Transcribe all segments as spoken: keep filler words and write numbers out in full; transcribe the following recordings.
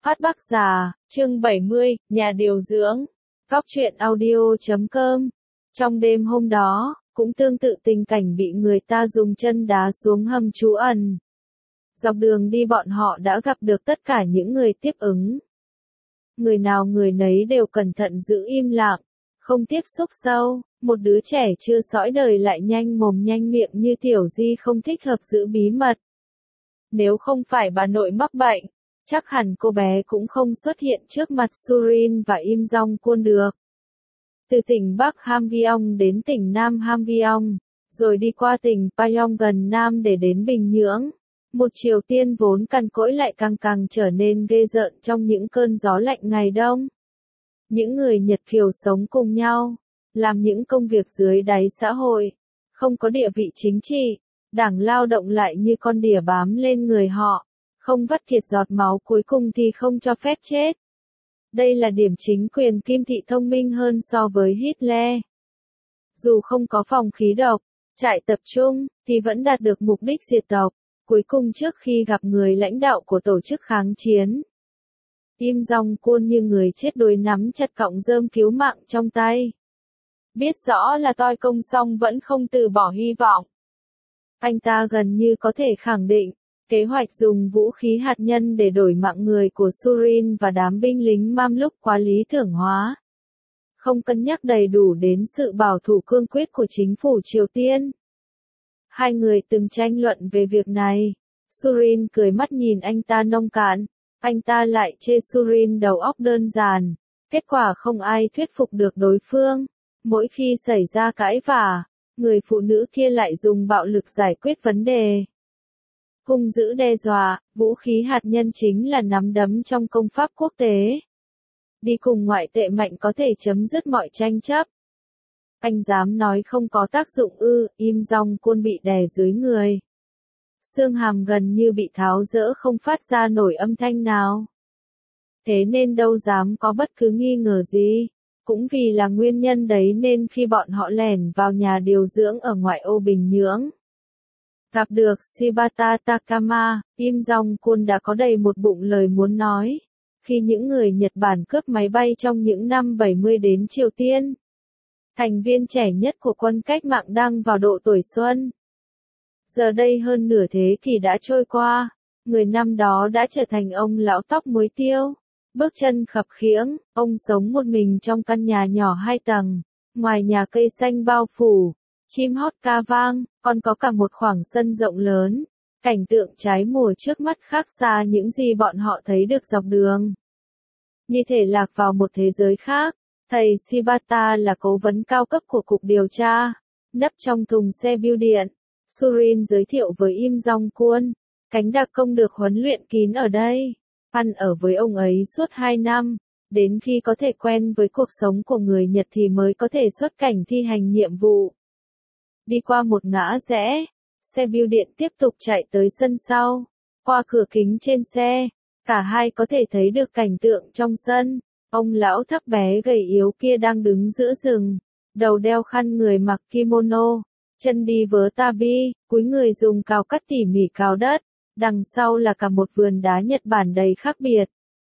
Phát Bắc Già, chương bảy mươi, nhà điều dưỡng. Góc truyện audio chấm com. Trong đêm hôm đó, cũng tương tự tình cảnh bị người ta dùng chân đá xuống hầm trú ẩn. Dọc đường đi bọn họ đã gặp được tất cả những người tiếp ứng. Người nào người nấy đều cẩn thận giữ im lặng, không tiếp xúc sâu. Một đứa trẻ chưa sõi đời lại nhanh mồm nhanh miệng như Tiểu Di không thích hợp giữ bí mật. Nếu không phải bà nội mắc bệnh, chắc hẳn cô bé cũng không xuất hiện trước mặt Surin và Im Jong Kwon được. Từ tỉnh Bắc Hamgyong đến tỉnh Nam Hamgyong, rồi đi qua tỉnh Payong gần Nam để đến Bình Nhưỡng. Một Triều Tiên vốn cằn cỗi lại càng càng trở nên ghê rợn trong những cơn gió lạnh ngày đông. Những người Nhật Kiều sống cùng nhau, làm những công việc dưới đáy xã hội, không có địa vị chính trị, đảng lao động lại như con đỉa bám lên người họ, không vắt kiệt giọt máu cuối cùng thì không cho phép chết. Đây là điểm chính quyền Kim Thị thông minh hơn so với Hitler. Dù không có phòng khí độc, trại tập trung, thì vẫn đạt được mục đích diệt tộc, cuối cùng trước khi gặp người lãnh đạo của tổ chức kháng chiến. Im Jong Kwon như người chết đuối nắm chặt cọng rơm cứu mạng trong tay. Biết rõ là toi công xong vẫn không từ bỏ hy vọng. Anh ta gần như có thể khẳng định, kế hoạch dùng vũ khí hạt nhân để đổi mạng người của Surin và đám binh lính Mamluk quá lý tưởng hóa. Không cân nhắc đầy đủ đến sự bảo thủ cương quyết của chính phủ Triều Tiên. Hai người từng tranh luận về việc này. Surin cười mắt nhìn anh ta nông cạn, anh ta lại chê Surin đầu óc đơn giản. Kết quả không ai thuyết phục được đối phương. Mỗi khi xảy ra cãi vã, người phụ nữ kia lại dùng bạo lực giải quyết vấn đề. Hung dữ đe dọa, vũ khí hạt nhân chính là nắm đấm trong công pháp quốc tế. Đi cùng ngoại tệ mạnh có thể chấm dứt mọi tranh chấp. Anh dám nói không có tác dụng ư? Im Jong Kwon bị đè dưới người. Xương hàm gần như bị tháo dỡ không phát ra nổi âm thanh nào. Thế nên đâu dám có bất cứ nghi ngờ gì. Cũng vì là nguyên nhân đấy nên khi bọn họ lẻn vào nhà điều dưỡng ở ngoại ô Bình Nhưỡng, gặp được Shibata Takama, Im Jong Kwon đã có đầy một bụng lời muốn nói. Khi những người Nhật Bản cướp máy bay trong những năm bảy mươi đến Triều Tiên, thành viên trẻ nhất của quân cách mạng đang vào độ tuổi xuân. Giờ đây hơn nửa thế kỷ đã trôi qua, người năm đó đã trở thành ông lão tóc muối tiêu. Bước chân khập khiễng, ông sống một mình trong căn nhà nhỏ hai tầng, ngoài nhà cây xanh bao phủ, chim hót ca vang, còn có cả một khoảng sân rộng lớn. Cảnh tượng trái mùa trước mắt khác xa những gì bọn họ thấy được dọc đường. Như thể lạc vào một thế giới khác, thầy Shibata là cố vấn cao cấp của cục điều tra, nấp trong thùng xe bưu điện. Surin giới thiệu với Im Jong Kwon, cánh đặc công được huấn luyện kín ở đây. Ăn ở với ông ấy suốt hai năm, đến khi có thể quen với cuộc sống của người Nhật thì mới có thể xuất cảnh thi hành nhiệm vụ. Đi qua một ngã rẽ, xe bưu điện tiếp tục chạy tới sân sau. Qua cửa kính trên xe, cả hai có thể thấy được cảnh tượng trong sân. Ông lão thấp bé gầy yếu kia đang đứng giữa rừng, đầu đeo khăn người mặc kimono, chân đi vớ tabi, cúi người dùng cào cắt tỉ mỉ cào đất. Đằng sau là cả một vườn đá Nhật Bản đầy khác biệt.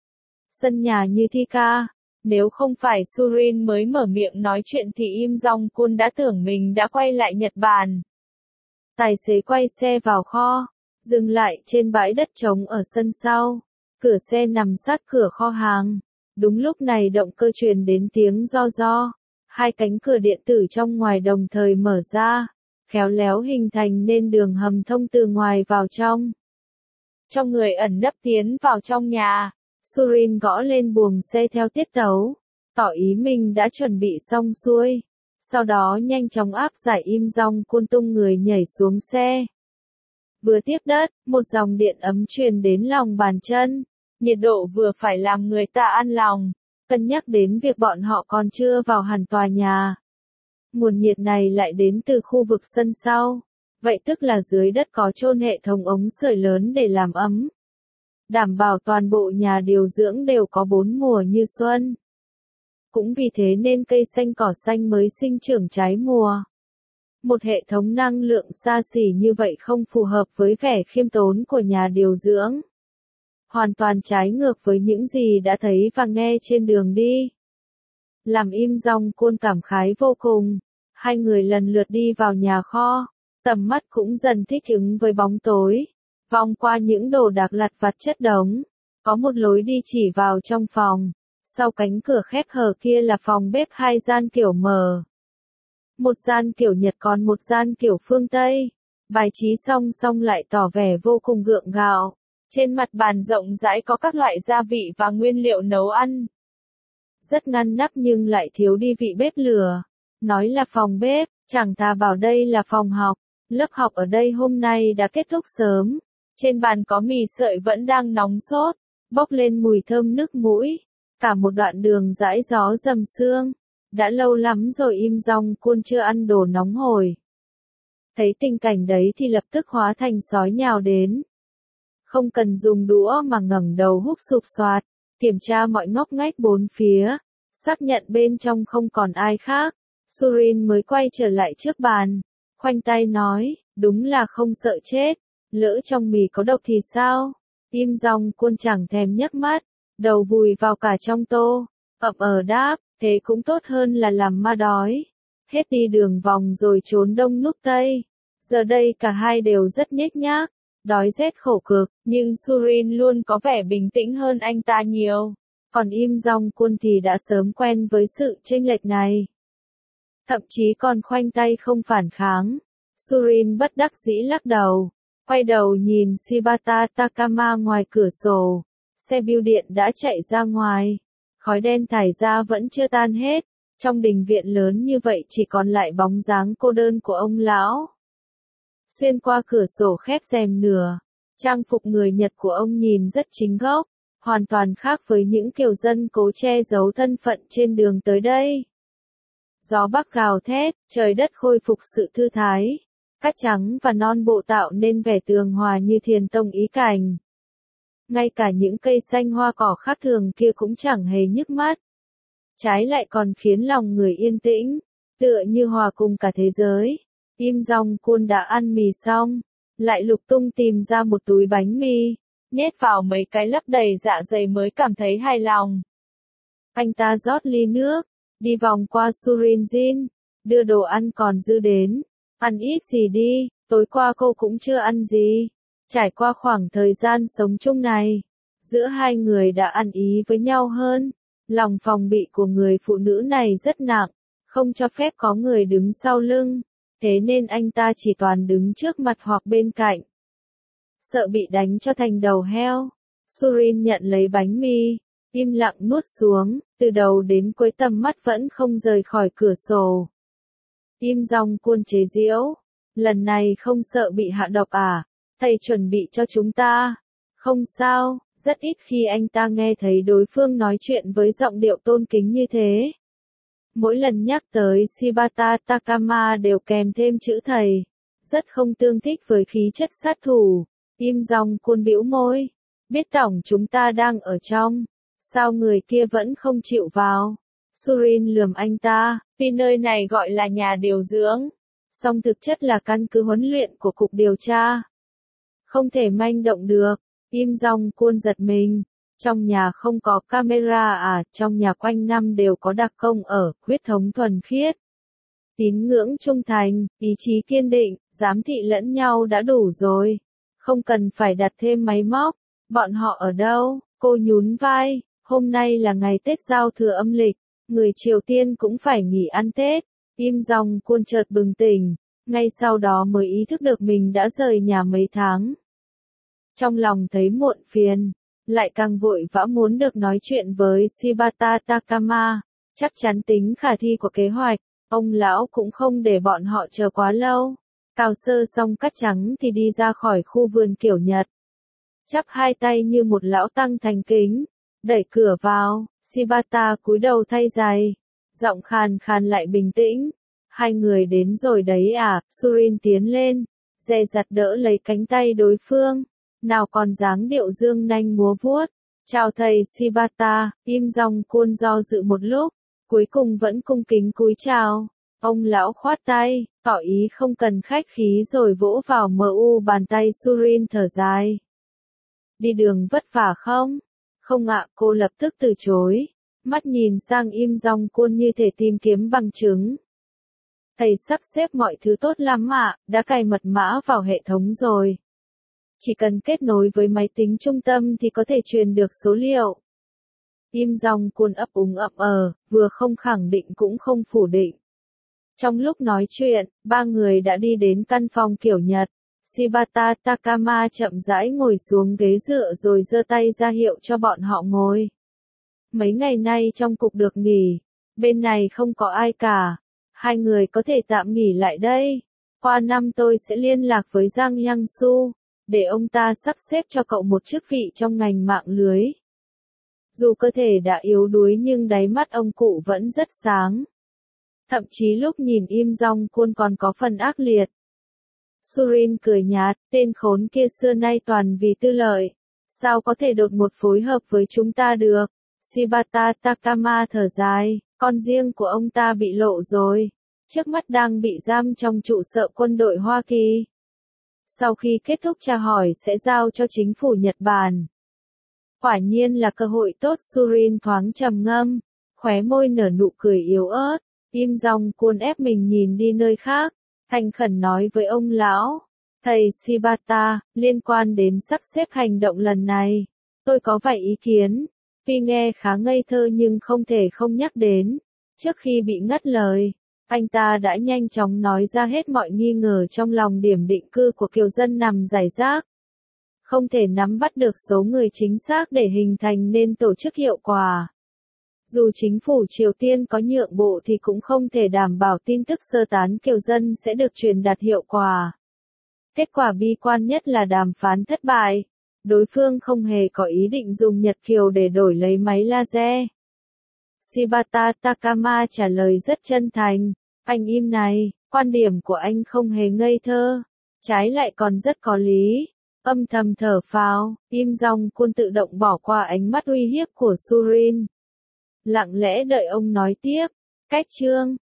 Sân nhà như thi ca, nếu không phải Surin mới mở miệng nói chuyện thì Im Jong Kwon đã tưởng mình đã quay lại Nhật Bản. Tài xế quay xe vào kho, dừng lại trên bãi đất trống ở sân sau. Cửa xe nằm sát cửa kho hàng. Đúng lúc này động cơ truyền đến tiếng ro ro. Hai cánh cửa điện tử trong ngoài đồng thời mở ra, khéo léo hình thành nên đường hầm thông từ ngoài vào trong. Trong người ẩn nấp tiến vào trong nhà, Surin gõ lên buồng xe theo tiết tấu, tỏ ý mình đã chuẩn bị xong xuôi. Sau đó nhanh chóng áp giải Im Jong Kwon tung người nhảy xuống xe. Vừa tiếp đất, một dòng điện ấm truyền đến lòng bàn chân. Nhiệt độ vừa phải làm người ta an lòng, cân nhắc đến việc bọn họ còn chưa vào hẳn tòa nhà. Nguồn nhiệt này lại đến từ khu vực sân sau. Vậy tức là dưới đất có chôn hệ thống ống sưởi lớn để làm ấm. Đảm bảo toàn bộ nhà điều dưỡng đều có bốn mùa như xuân. Cũng vì thế nên cây xanh cỏ xanh mới sinh trưởng trái mùa. Một hệ thống năng lượng xa xỉ như vậy không phù hợp với vẻ khiêm tốn của nhà điều dưỡng. hoàn toàn trái ngược với những gì đã thấy và nghe trên đường đi. Làm Im Dong Kwon cảm khái vô cùng, hai người lần lượt đi vào nhà kho, tầm mắt cũng dần thích ứng với bóng tối, vòng qua những đồ đạc lặt vặt chất đống, có một lối đi chỉ vào trong phòng, sau cánh cửa khép hờ kia là phòng bếp hai gian kiểu mở. Một gian kiểu Nhật còn một gian kiểu phương Tây, bài trí song song lại tỏ vẻ vô cùng gượng gạo. Trên mặt bàn rộng rãi có các loại gia vị và nguyên liệu nấu ăn. Rất ngăn nắp nhưng lại thiếu đi vị bếp lửa. Nói là phòng bếp, chẳng thà bảo đây là phòng học. Lớp học ở đây hôm nay đã kết thúc sớm. Trên bàn có mì sợi vẫn đang nóng sốt, bốc lên mùi thơm nức mũi. Cả một đoạn đường dãi gió rầm sương. Đã lâu lắm rồi Im Dong Kwon chưa ăn đồ nóng hổi. Thấy tình cảnh đấy thì lập tức hóa thành sói nhào đến. Không cần dùng đũa mà ngẩng đầu húp sụp soạt, kiểm tra mọi ngóc ngách bốn phía, xác nhận bên trong không còn ai khác. Surin mới quay trở lại trước bàn, khoanh tay nói, đúng là không sợ chết, lỡ trong mì có độc thì sao? Im Dong Kwon chẳng thèm nhấc mắt, đầu vùi vào cả trong tô, ậm ờ đáp, thế cũng tốt hơn là làm ma đói. Hết đi đường vòng rồi trốn đông núp tây. Giờ đây cả hai đều rất nhếch nhác, đói rét khổ cực, nhưng Surin luôn có vẻ bình tĩnh hơn anh ta nhiều. Còn Im Dong Kwon thì đã sớm quen với sự chênh lệch này. Thậm chí còn khoanh tay không phản kháng. Surin bất đắc dĩ lắc đầu, quay đầu nhìn Shibata Takama ngoài cửa sổ. Xe bưu điện đã chạy ra ngoài, khói đen thải ra vẫn chưa tan hết. Trong đình viện lớn như vậy chỉ còn lại bóng dáng cô đơn của ông lão. Xuyên qua cửa sổ khép rèm nửa, trang phục người Nhật của ông nhìn rất chính gốc, hoàn toàn khác với những kiểu dân cố che giấu thân phận trên đường tới đây. Gió bắc gào thét, trời đất khôi phục sự thư thái, cát trắng và non bộ tạo nên vẻ tường hòa như thiền tông ý cảnh. Ngay cả những cây xanh hoa cỏ khác thường kia cũng chẳng hề nhức mắt. Trái lại còn khiến lòng người yên tĩnh, tựa như hòa cùng cả thế giới. Im Dong Kwon đã ăn mì xong, lại lục tung tìm ra một túi bánh mì, nhét vào mấy cái lấp đầy dạ dày mới cảm thấy hài lòng. Anh ta rót ly nước, đi vòng qua Surin Jin, đưa đồ ăn còn dư đến. Ăn ít gì đi, tối qua cô cũng chưa ăn gì. Trải qua khoảng thời gian sống chung này, giữa hai người đã ăn ý với nhau hơn. Lòng phòng bị của người phụ nữ này rất nặng, không cho phép có người đứng sau lưng. Thế nên anh ta chỉ toàn đứng trước mặt hoặc bên cạnh. Sợ bị đánh cho thành đầu heo. Surin nhận lấy bánh mì, im lặng nuốt xuống, từ đầu đến cuối tầm mắt vẫn không rời khỏi cửa sổ. Im Dong Kwon chế giễu, lần này không sợ bị hạ độc à, thầy chuẩn bị cho chúng ta. Không sao, rất ít khi anh ta nghe thấy đối phương nói chuyện với giọng điệu tôn kính như thế. Mỗi lần nhắc tới Shibata Takama đều kèm thêm chữ thầy, rất không tương thích với khí chất sát thủ. Im Dong Kwon bĩu môi, biết tổng chúng ta đang ở trong, sao người kia vẫn không chịu vào? Surin lườm anh ta, vì nơi này gọi là nhà điều dưỡng, song thực chất là căn cứ huấn luyện của cục điều tra. Không thể manh động được. Im Dong Kwon giật mình. Trong nhà không có camera à, trong nhà quanh năm đều có đặc công ở, huyết thống thuần khiết. Tín ngưỡng trung thành, ý chí kiên định, giám thị lẫn nhau đã đủ rồi. Không cần phải đặt thêm máy móc. Bọn họ ở đâu? Cô nhún vai, hôm nay là ngày Tết giao thừa âm lịch, người Triều Tiên cũng phải nghỉ ăn Tết. Im Dong Kwon chợt bừng tỉnh, ngay sau đó mới ý thức được mình đã rời nhà mấy tháng. Trong lòng thấy muộn phiền, lại càng vội vã muốn được nói chuyện với Shibata Takama, chắc chắn tính khả thi của kế hoạch, ông lão cũng không để bọn họ chờ quá lâu. Cào sơ xong cát trắng thì đi ra khỏi khu vườn kiểu Nhật. Chắp hai tay như một lão tăng thành kính, đẩy cửa vào, Shibata cúi đầu thay giày, giọng khàn khàn lại bình tĩnh. Hai người đến rồi đấy à? Surin tiến lên, dè dặt đỡ lấy cánh tay đối phương. Nào còn dáng điệu dương nanh múa vuốt. Chào thầy Shibata. Im Dong Kwon do dự một lúc, cuối cùng vẫn cung kính cúi chào. Ông lão khoát tay, tỏ ý không cần khách khí rồi vỗ vào mờ u bàn tay Surin thở dài. đi đường vất vả không? Không ạ, cô lập tức từ chối. Mắt nhìn sang Im Dong Kwon như thể tìm kiếm bằng chứng. Thầy sắp xếp mọi thứ tốt lắm ạ, đã cài mật mã vào hệ thống rồi. Chỉ cần kết nối với máy tính trung tâm thì có thể truyền được số liệu. Im Dong Kwon ấp úng ậm ờ, vừa không khẳng định cũng không phủ định. Trong lúc nói chuyện, ba người đã đi đến căn phòng kiểu Nhật. Shibata Takama chậm rãi ngồi xuống ghế dựa rồi giơ tay ra hiệu cho bọn họ ngồi. Mấy ngày nay trong cục được nghỉ, bên này không có ai cả. Hai người có thể tạm nghỉ lại đây. Qua năm tôi sẽ liên lạc với Giang Yang Su, để ông ta sắp xếp cho cậu một chức vị trong ngành mạng lưới. Dù cơ thể đã yếu đuối nhưng đáy mắt ông cụ vẫn rất sáng. Thậm chí lúc nhìn Im Dong Kwon còn có phần ác liệt. Surin cười nhạt, tên khốn kia xưa nay toàn vì tư lợi. Sao có thể đột một phối hợp với chúng ta được? Shibata Takama thở dài, con riêng của ông ta bị lộ rồi. Trước mắt đang bị giam trong trụ sở quân đội Hoa Kỳ. Sau khi kết thúc tra hỏi sẽ giao cho chính phủ Nhật Bản. Quả nhiên là cơ hội tốt. Surin thoáng trầm ngâm, khóe môi nở nụ cười yếu ớt. Im Dong Kwon ép mình nhìn đi nơi khác, thành khẩn nói với ông lão. Thầy Shibata, liên quan đến sắp xếp hành động lần này, tôi có vài ý kiến. Tuy nghe khá ngây thơ nhưng không thể không nhắc đến. Trước khi bị ngắt lời, anh ta đã nhanh chóng nói ra hết mọi nghi ngờ trong lòng điểm định cư của kiều dân nằm rải rác. Không thể nắm bắt được số người chính xác để hình thành nên tổ chức hiệu quả. Dù chính phủ Triều Tiên có nhượng bộ thì cũng không thể đảm bảo tin tức sơ tán kiều dân sẽ được truyền đạt hiệu quả. Kết quả bi quan nhất là đàm phán thất bại. Đối phương không hề có ý định dùng Nhật Kiều để đổi lấy máy laser. Shibata Takama trả lời rất chân thành. Anh Im này, quan điểm của anh không hề ngây thơ. Trái lại còn rất có lý. Âm thầm thở phào, Im Dong Kwon tự động bỏ qua ánh mắt uy hiếp của Surin. Lặng lẽ đợi ông nói tiếp. Cách chương